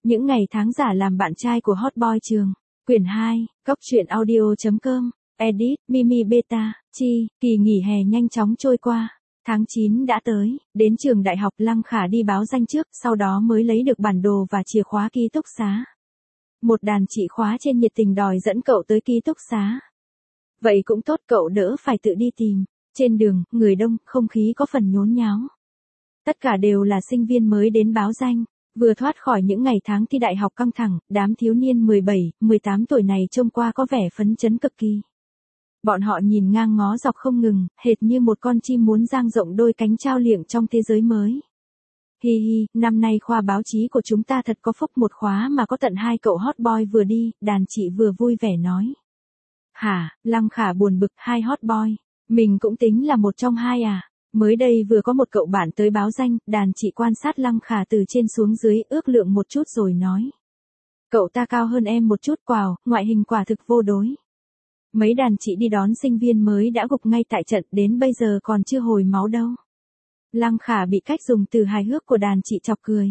Những ngày tháng giả làm bạn trai của hot boy trường. Quyển 2, Góc truyện audio.com, edit, Mimi Beta, Chi, kỳ nghỉ hè nhanh chóng trôi qua. Tháng 9 đã tới, đến trường đại học Lăng Khả đi báo danh trước, sau đó mới lấy được bản đồ và chìa khóa ký túc xá. Một đàn chị khóa trên nhiệt tình đòi dẫn cậu tới ký túc xá. Vậy cũng tốt, cậu đỡ phải tự đi tìm. Trên đường, người đông, không khí có phần nhốn nháo. Tất cả đều là sinh viên mới đến báo danh. Vừa thoát khỏi những ngày tháng thi đại học căng thẳng, đám thiếu niên 17, 18 tuổi này trông qua có vẻ phấn chấn cực kỳ. Bọn họ nhìn ngang ngó dọc không ngừng, hệt như một con chim muốn dang rộng đôi cánh trao liệng trong thế giới mới. Hi hi, năm nay khoa báo chí của chúng ta thật có phúc, một khóa mà có tận 2 cậu hot boy vừa đi, đàn chị vừa vui vẻ nói. Hả, Lăng Khả buồn bực, 2 hot boy, mình cũng tính là một trong 2 à? Mới đây vừa có một cậu bạn tới báo danh, đàn chị quan sát Lăng Khả từ trên xuống dưới, ước lượng một chút rồi nói. Cậu ta cao hơn em một chút, quào, ngoại hình quả thực vô đối. Mấy đàn chị đi đón sinh viên mới đã gục ngay tại trận, đến bây giờ còn chưa hồi máu đâu. Lăng Khả bị cách dùng từ hài hước của đàn chị chọc cười.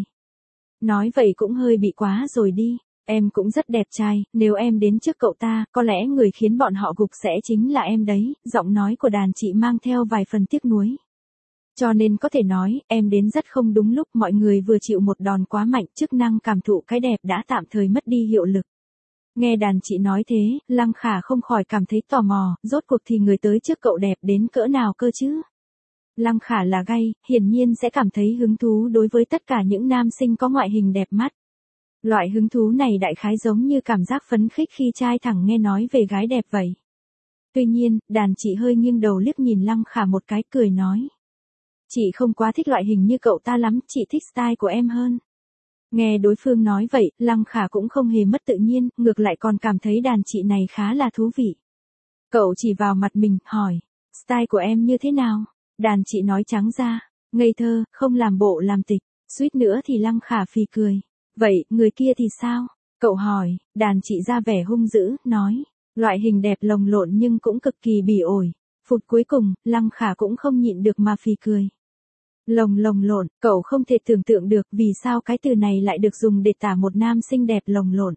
Nói vậy cũng hơi bị quá rồi đi, em cũng rất đẹp trai, nếu em đến trước cậu ta, có lẽ người khiến bọn họ gục sẽ chính là em đấy, giọng nói của đàn chị mang theo vài phần tiếc nuối. Cho nên có thể nói, em đến rất không đúng lúc, mọi người vừa chịu một đòn quá mạnh, chức năng cảm thụ cái đẹp đã tạm thời mất đi hiệu lực. Nghe đàn chị nói thế, Lăng Khả không khỏi cảm thấy tò mò, rốt cuộc thì người tới trước cậu đẹp đến cỡ nào cơ chứ? Lăng Khả là gay, hiển nhiên sẽ cảm thấy hứng thú đối với tất cả những nam sinh có ngoại hình đẹp mắt. Loại hứng thú này đại khái giống như cảm giác phấn khích khi trai thẳng nghe nói về gái đẹp vậy. Tuy nhiên, đàn chị hơi nghiêng đầu liếc nhìn Lăng Khả một cái, cười nói. Chị không quá thích loại hình như cậu ta lắm, chị thích style của em hơn. Nghe đối phương nói vậy, Lăng Khả cũng không hề mất tự nhiên, ngược lại còn cảm thấy đàn chị này khá là thú vị. Cậu chỉ vào mặt mình, hỏi, style của em như thế nào? Đàn chị nói trắng ra, ngây thơ, không làm bộ làm tịch, suýt nữa thì Lăng Khả phì cười. Vậy, người kia thì sao? Cậu hỏi, đàn chị ra vẻ hung dữ, nói, loại hình đẹp lồng lộn nhưng cũng cực kỳ bỉ ổi. Phút cuối cùng, Lăng Khả cũng không nhịn được mà phì cười. Lồng lộn, cậu không thể tưởng tượng được vì sao cái từ này lại được dùng để tả một nam xinh đẹp lồng lộn.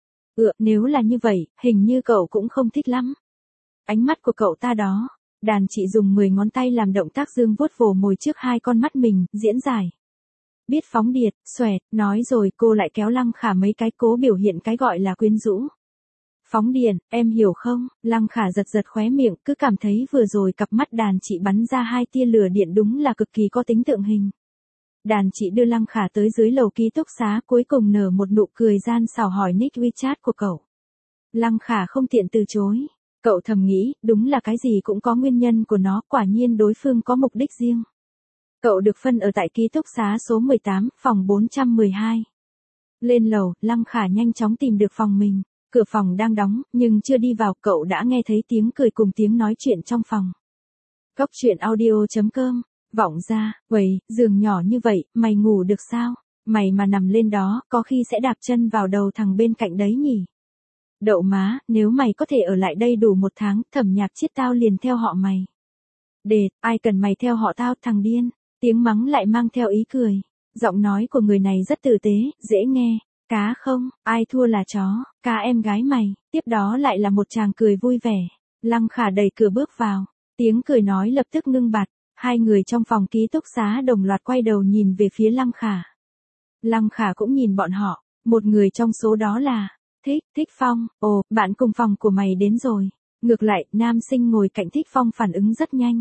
Nếu là như vậy, hình như cậu cũng không thích lắm. Ánh mắt của cậu ta đó, đàn chị dùng 10 ngón tay làm động tác dương vuốt vồ mồi trước 2 con mắt mình, diễn giải. Biết phóng điệt, xoẹt, nói rồi cô lại kéo Lăng Khả mấy cái cố biểu hiện cái gọi là quyến rũ. Phóng điện, em hiểu không? Lăng Khả giật khóe miệng, cứ cảm thấy vừa rồi cặp mắt đàn chị bắn ra 2 tia lửa điện đúng là cực kỳ có tính tượng hình. Đàn chị đưa Lăng Khả tới dưới lầu ký túc xá, cuối cùng nở một nụ cười gian xảo hỏi nick WeChat của cậu. Lăng Khả không tiện từ chối. Cậu thầm nghĩ, đúng là cái gì cũng có nguyên nhân của nó, quả nhiên đối phương có mục đích riêng. Cậu được phân ở tại ký túc xá số 18, phòng 412. Lên lầu, Lăng Khả nhanh chóng tìm được phòng mình. Cửa phòng đang đóng, nhưng chưa đi vào, cậu đã nghe thấy tiếng cười cùng tiếng nói chuyện trong phòng. Góc truyện audio.com, vọng ra, uầy, giường nhỏ như vậy, mày ngủ được sao? Mày mà nằm lên đó, có khi sẽ đạp chân vào đầu thằng bên cạnh đấy nhỉ? Đậu má, nếu mày có thể ở lại đây đủ 1 tháng, Thẩm Nhạc Chiết tao liền theo họ mày. Đệt, ai cần mày theo họ tao, thằng điên. Tiếng mắng lại mang theo ý cười. Giọng nói của người này rất tử tế, dễ nghe. Cá không, ai thua là chó, cá em gái mày. Tiếp đó lại là một tràng cười vui vẻ. Lăng Khả đẩy cửa bước vào. Tiếng cười nói lập tức ngưng bặt. 2 người trong phòng ký túc xá đồng loạt quay đầu nhìn về phía Lăng Khả. Lăng Khả cũng nhìn bọn họ. Một người trong số đó là Thích Phong. Ồ, bạn cùng phòng của mày đến rồi. Ngược lại, nam sinh ngồi cạnh Thích Phong phản ứng rất nhanh.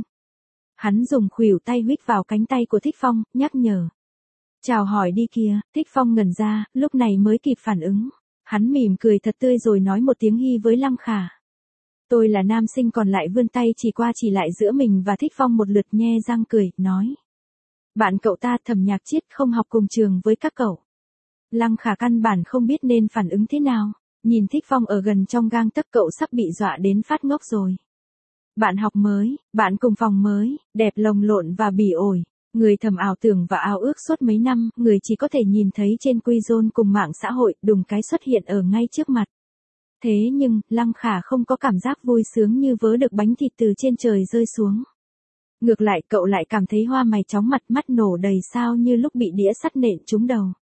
Hắn dùng khuỷu tay huých vào cánh tay của Thích Phong, nhắc nhở. Chào hỏi đi kìa. Thích Phong ngẩn ra, lúc này mới kịp phản ứng. Hắn mỉm cười thật tươi rồi nói một tiếng hi với Lăng Khả. Tôi là nam sinh còn lại vươn tay chỉ qua chỉ lại giữa mình và Thích Phong một lượt, nhe răng cười, nói. Bạn cậu ta Thẩm Nhạc Chiết không học cùng trường với các cậu. Lăng Khả căn bản không biết nên phản ứng thế nào. Nhìn Thích Phong ở gần trong gang tấc, cậu sắp bị dọa đến phát ngốc rồi. Bạn học mới, bạn cùng phòng mới, đẹp lồng lộn và bỉ ổi. Người thầm ảo tưởng và ao ước suốt mấy năm, người chỉ có thể nhìn thấy trên Quizone cùng mạng xã hội, đùng cái xuất hiện ở ngay trước mặt. Thế nhưng, Lăng Khả không có cảm giác vui sướng như vớ được bánh thịt từ trên trời rơi xuống. Ngược lại, cậu lại cảm thấy hoa mày chóng mặt, mắt nổ đầy sao như lúc bị đĩa sắt nện trúng đầu.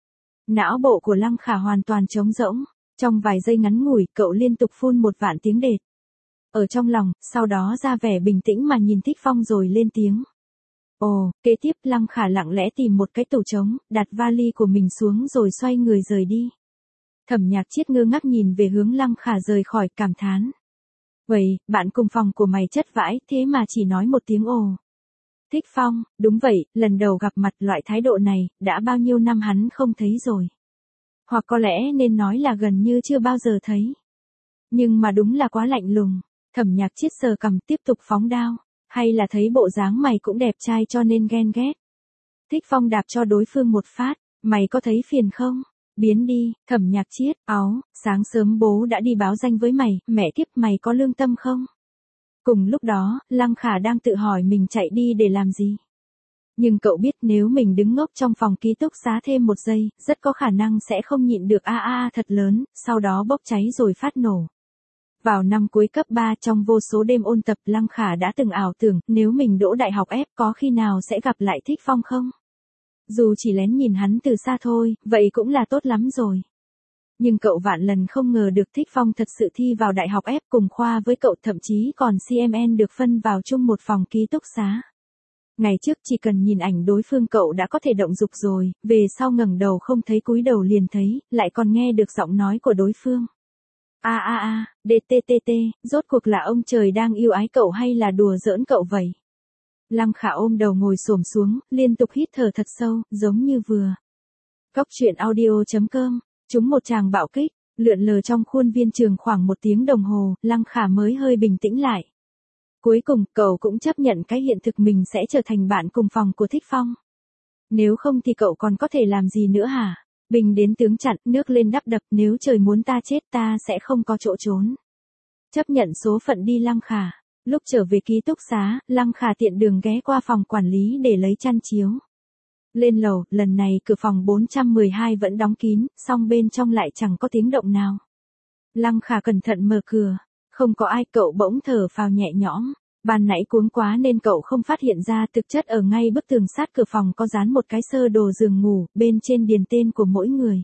Não bộ của Lăng Khả hoàn toàn trống rỗng. Trong vài giây ngắn ngủi, cậu liên tục phun một vạn tiếng đệt. Ở trong lòng, sau đó ra vẻ bình tĩnh mà nhìn Thích Phong rồi lên tiếng. Ồ, kế tiếp Lăng Khả lặng lẽ tìm một cái tủ trống, đặt vali của mình xuống rồi xoay người rời đi. Thẩm Nhạc Chiết ngơ ngác nhìn về hướng Lăng Khả rời khỏi, cảm thán. Vậy, bạn cùng phòng của mày chất vãi, thế mà chỉ nói một tiếng ồ. Thích Phong, đúng vậy, lần đầu gặp mặt loại thái độ này, đã bao nhiêu năm hắn không thấy rồi. Hoặc có lẽ nên nói là gần như chưa bao giờ thấy. Nhưng mà đúng là quá lạnh lùng. Thẩm Nhạc Chiết sờ cằm tiếp tục phóng đao. Hay là thấy bộ dáng mày cũng đẹp trai cho nên ghen ghét. Thích Phong đạp cho đối phương một phát. Mày có thấy phiền không? Biến đi. Thẩm Nhạc Chiết, áo, sáng sớm bố đã đi báo danh với mày, mẹ kiếp mày có lương tâm không? Cùng lúc đó, Lăng Khả đang tự hỏi mình chạy đi để làm gì. Nhưng cậu biết nếu mình đứng ngốc trong phòng ký túc xá thêm một giây, rất có khả năng sẽ không nhịn được thật lớn, sau đó bốc cháy rồi phát nổ. Vào năm cuối cấp 3 trong vô số đêm ôn tập, Lăng Khả đã từng ảo tưởng nếu mình đỗ đại học ép có khi nào sẽ gặp lại Thích Phong không? Dù chỉ lén nhìn hắn từ xa thôi, vậy cũng là tốt lắm rồi. Nhưng cậu vạn lần không ngờ được Thích Phong thật sự thi vào đại học ép cùng khoa với cậu, thậm chí còn CMN được phân vào chung một phòng ký túc xá. Ngày trước chỉ cần nhìn ảnh đối phương cậu đã có thể động dục rồi, về sau ngẩng đầu không thấy cúi đầu liền thấy, lại còn nghe được giọng nói của đối phương. DTTT, rốt cuộc là ông trời đang yêu ái cậu hay là đùa giỡn cậu vậy? Lăng Khả ôm đầu ngồi xổm xuống, liên tục hít thở thật sâu, giống như vừa. Cóc truyện audio.com, chúng một tràng bạo kích, lượn lờ trong khuôn viên trường khoảng 1 tiếng đồng hồ, Lăng Khả mới hơi bình tĩnh lại. Cuối cùng, cậu cũng chấp nhận cái hiện thực mình sẽ trở thành bạn cùng phòng của Thích Phong. Nếu không thì cậu còn có thể làm gì nữa hả? Bình đến tướng chặn, nước lên đắp đập, nếu trời muốn ta chết ta sẽ không có chỗ trốn. Chấp nhận số phận đi Lăng Khả. Lúc trở về ký túc xá, Lăng Khả tiện đường ghé qua phòng quản lý để lấy chăn chiếu. Lên lầu, lần này cửa phòng 412 vẫn đóng kín, song bên trong lại chẳng có tiếng động nào. Lăng Khả cẩn thận mở cửa. Không có ai, cậu bỗng thở phào nhẹ nhõm. Ban nãy cuống quá nên cậu không phát hiện ra thực chất ở ngay bức tường sát cửa phòng có dán một cái sơ đồ giường ngủ, bên trên điền tên của mỗi người.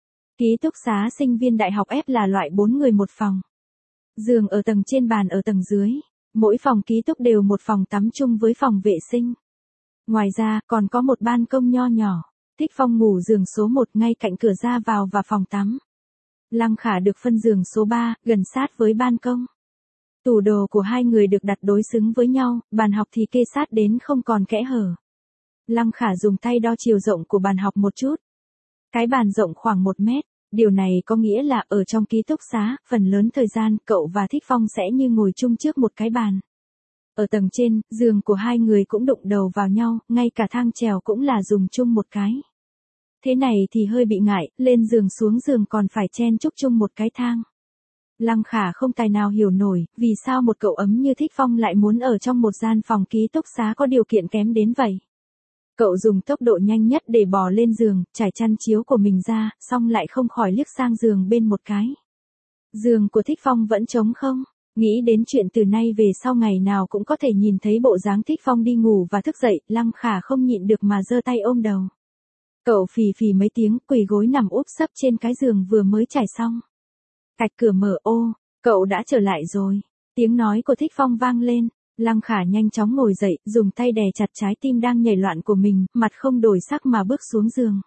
Ký túc xá sinh viên đại học F là loại 4 người một phòng. Giường ở tầng trên, bàn ở tầng dưới. Mỗi phòng ký túc đều một phòng tắm chung với phòng vệ sinh. Ngoài ra, còn có một ban công nho nhỏ. Thích Phong ngủ giường số 1 ngay cạnh cửa ra vào và phòng tắm. Lăng Khả được phân giường số 3, gần sát với ban công. Tủ đồ của hai người được đặt đối xứng với nhau, bàn học thì kê sát đến không còn kẽ hở. Lăng Khả dùng tay đo chiều rộng của bàn học một chút. Cái bàn rộng khoảng 1 mét, điều này có nghĩa là ở trong ký túc xá, phần lớn thời gian cậu và Thích Phong sẽ như ngồi chung trước một cái bàn. Ở tầng trên, giường của hai người cũng đụng đầu vào nhau, ngay cả thang trèo cũng là dùng chung một cái. Thế này thì hơi bị ngại, lên giường xuống giường còn phải chen chúc chung một cái thang. Lăng Khả không tài nào hiểu nổi, vì sao một cậu ấm như Thích Phong lại muốn ở trong một gian phòng ký túc xá có điều kiện kém đến vậy. Cậu dùng tốc độ nhanh nhất để bò lên giường, trải chăn chiếu của mình ra, xong lại không khỏi liếc sang giường bên một cái. Giường của Thích Phong vẫn trống không, nghĩ đến chuyện từ nay về sau ngày nào cũng có thể nhìn thấy bộ dáng Thích Phong đi ngủ và thức dậy, Lăng Khả không nhịn được mà giơ tay ôm đầu. Cậu phì phì mấy tiếng, quỳ gối nằm úp sấp trên cái giường vừa mới trải xong. Cạch cửa mở, ô, cậu đã trở lại rồi. Tiếng nói của Thích Phong vang lên, Lăng Khả nhanh chóng ngồi dậy, dùng tay đè chặt trái tim đang nhảy loạn của mình, mặt không đổi sắc mà bước xuống giường.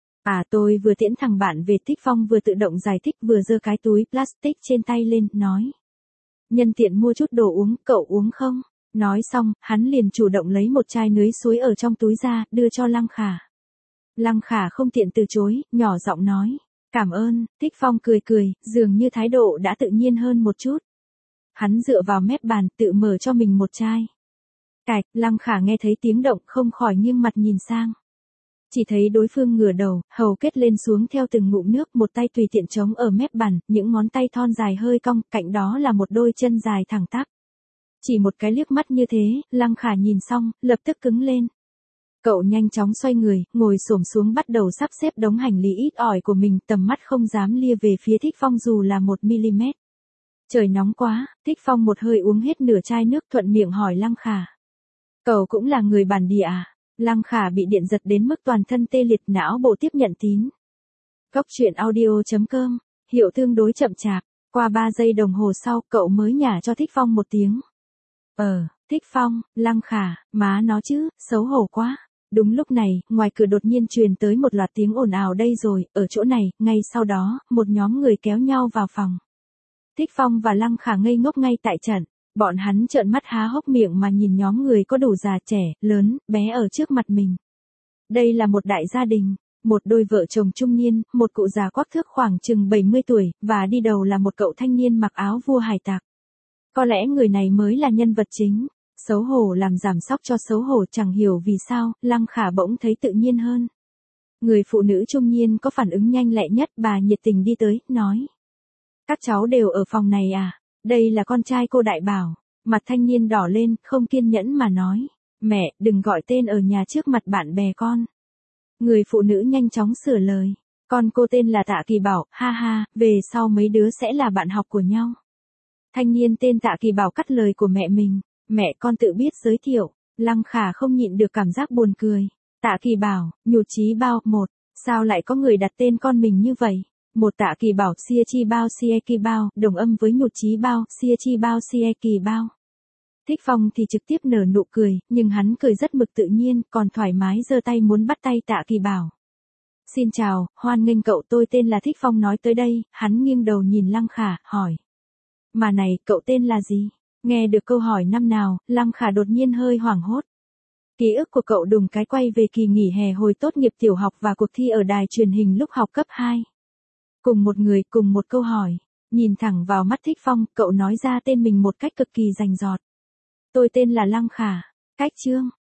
Tôi vừa tiễn thằng bạn về. Thích Phong vừa tự động giải thích vừa giơ cái túi plastic trên tay lên, nói. Nhân tiện mua chút đồ uống, cậu uống không? Nói xong, hắn liền chủ động lấy một chai nưới suối ở trong túi ra, đưa cho Lăng Khả. Lăng Khả không tiện từ chối, nhỏ giọng nói. Cảm ơn. Thích Phong cười cười, dường như thái độ đã tự nhiên hơn một chút. Hắn dựa vào mép bàn, tự mở cho mình một chai. Cạch, Lăng Khả nghe thấy tiếng động không khỏi nghiêng mặt nhìn sang. Chỉ thấy đối phương ngửa đầu, hầu kết lên xuống theo từng ngụm nước, một tay tùy tiện trống ở mép bàn, những ngón tay thon dài hơi cong, cạnh đó là một đôi chân dài thẳng tắp. Chỉ một cái liếc mắt như thế, Lăng Khả nhìn xong, lập tức cứng lên. Cậu nhanh chóng xoay người, ngồi xổm xuống bắt đầu sắp xếp đống hành lý ít ỏi của mình, tầm mắt không dám lia về phía Thích Phong dù là 1 mm. Trời nóng quá, Thích Phong một hơi uống hết nửa chai nước, thuận miệng hỏi Lăng Khả. Cậu cũng là người bản địa à? Lăng Khả bị điện giật đến mức toàn thân tê liệt, não bộ tiếp nhận tín. Góc chuyện audio.com, hiệu tương đối chậm chạp, qua 3 giây đồng hồ sau cậu mới nhả cho Thích Phong một tiếng. Thích Phong, Lăng Khả, má nó chứ, xấu hổ quá. Đúng lúc này, ngoài cửa đột nhiên truyền tới một loạt tiếng ồn ào đây rồi, ở chỗ này, ngay sau đó, một nhóm người kéo nhau vào phòng. Thích Phong và Lăng Khả ngây ngốc ngay tại trận, bọn hắn trợn mắt há hốc miệng mà nhìn nhóm người có đủ già trẻ, lớn, bé ở trước mặt mình. Đây là một đại gia đình, một đôi vợ chồng trung niên, một cụ già quắc thước khoảng chừng 70 tuổi, và đi đầu là một cậu thanh niên mặc áo vua hải tặc. Có lẽ người này mới là nhân vật chính. Xấu hổ làm giảm sóc cho xấu hổ, chẳng hiểu vì sao, Lăng Khả bỗng thấy tự nhiên hơn. Người phụ nữ trung niên có phản ứng nhanh lẹ nhất, bà nhiệt tình đi tới, nói. Các cháu đều ở phòng này à? Đây là con trai cô Đại Bảo. Mặt thanh niên đỏ lên, không kiên nhẫn mà nói. Mẹ, đừng gọi tên ở nhà trước mặt bạn bè con. Người phụ nữ nhanh chóng sửa lời. Con cô tên là Tạ Kỳ Bảo, ha ha, về sau mấy đứa sẽ là bạn học của nhau. Thanh niên tên Tạ Kỳ Bảo cắt lời của mẹ mình. Mẹ con tự biết giới thiệu. Lăng Khả không nhịn được cảm giác buồn cười. Tạ Kỳ Bảo, Nhụt Chí Bao, một. Sao lại có người đặt tên con mình như vậy? Một Tạ Kỳ Bảo, Xia Chi Bao, Xie Kỳ Bao, đồng âm với Nhụt Chí Bao, Xia Chi Bao, Xie Kỳ Bao. Thích Phong thì trực tiếp nở nụ cười, nhưng hắn cười rất mực tự nhiên, còn thoải mái giơ tay muốn bắt tay Tạ Kỳ Bảo. Xin chào, hoan nghênh cậu, tôi tên là Thích Phong. Nói tới đây, hắn nghiêng đầu nhìn Lăng Khả, hỏi. Mà này, cậu tên là gì? Nghe được câu hỏi năm nào, Lăng Khả đột nhiên hơi hoảng hốt. Ký ức của cậu đùng cái quay về kỳ nghỉ hè hồi tốt nghiệp tiểu học và cuộc thi ở đài truyền hình lúc học cấp 2. Cùng một người, cùng một câu hỏi. Nhìn thẳng vào mắt Thích Phong, cậu nói ra tên mình một cách cực kỳ rành rọt. Tôi tên là Lăng Khả. Cách chương.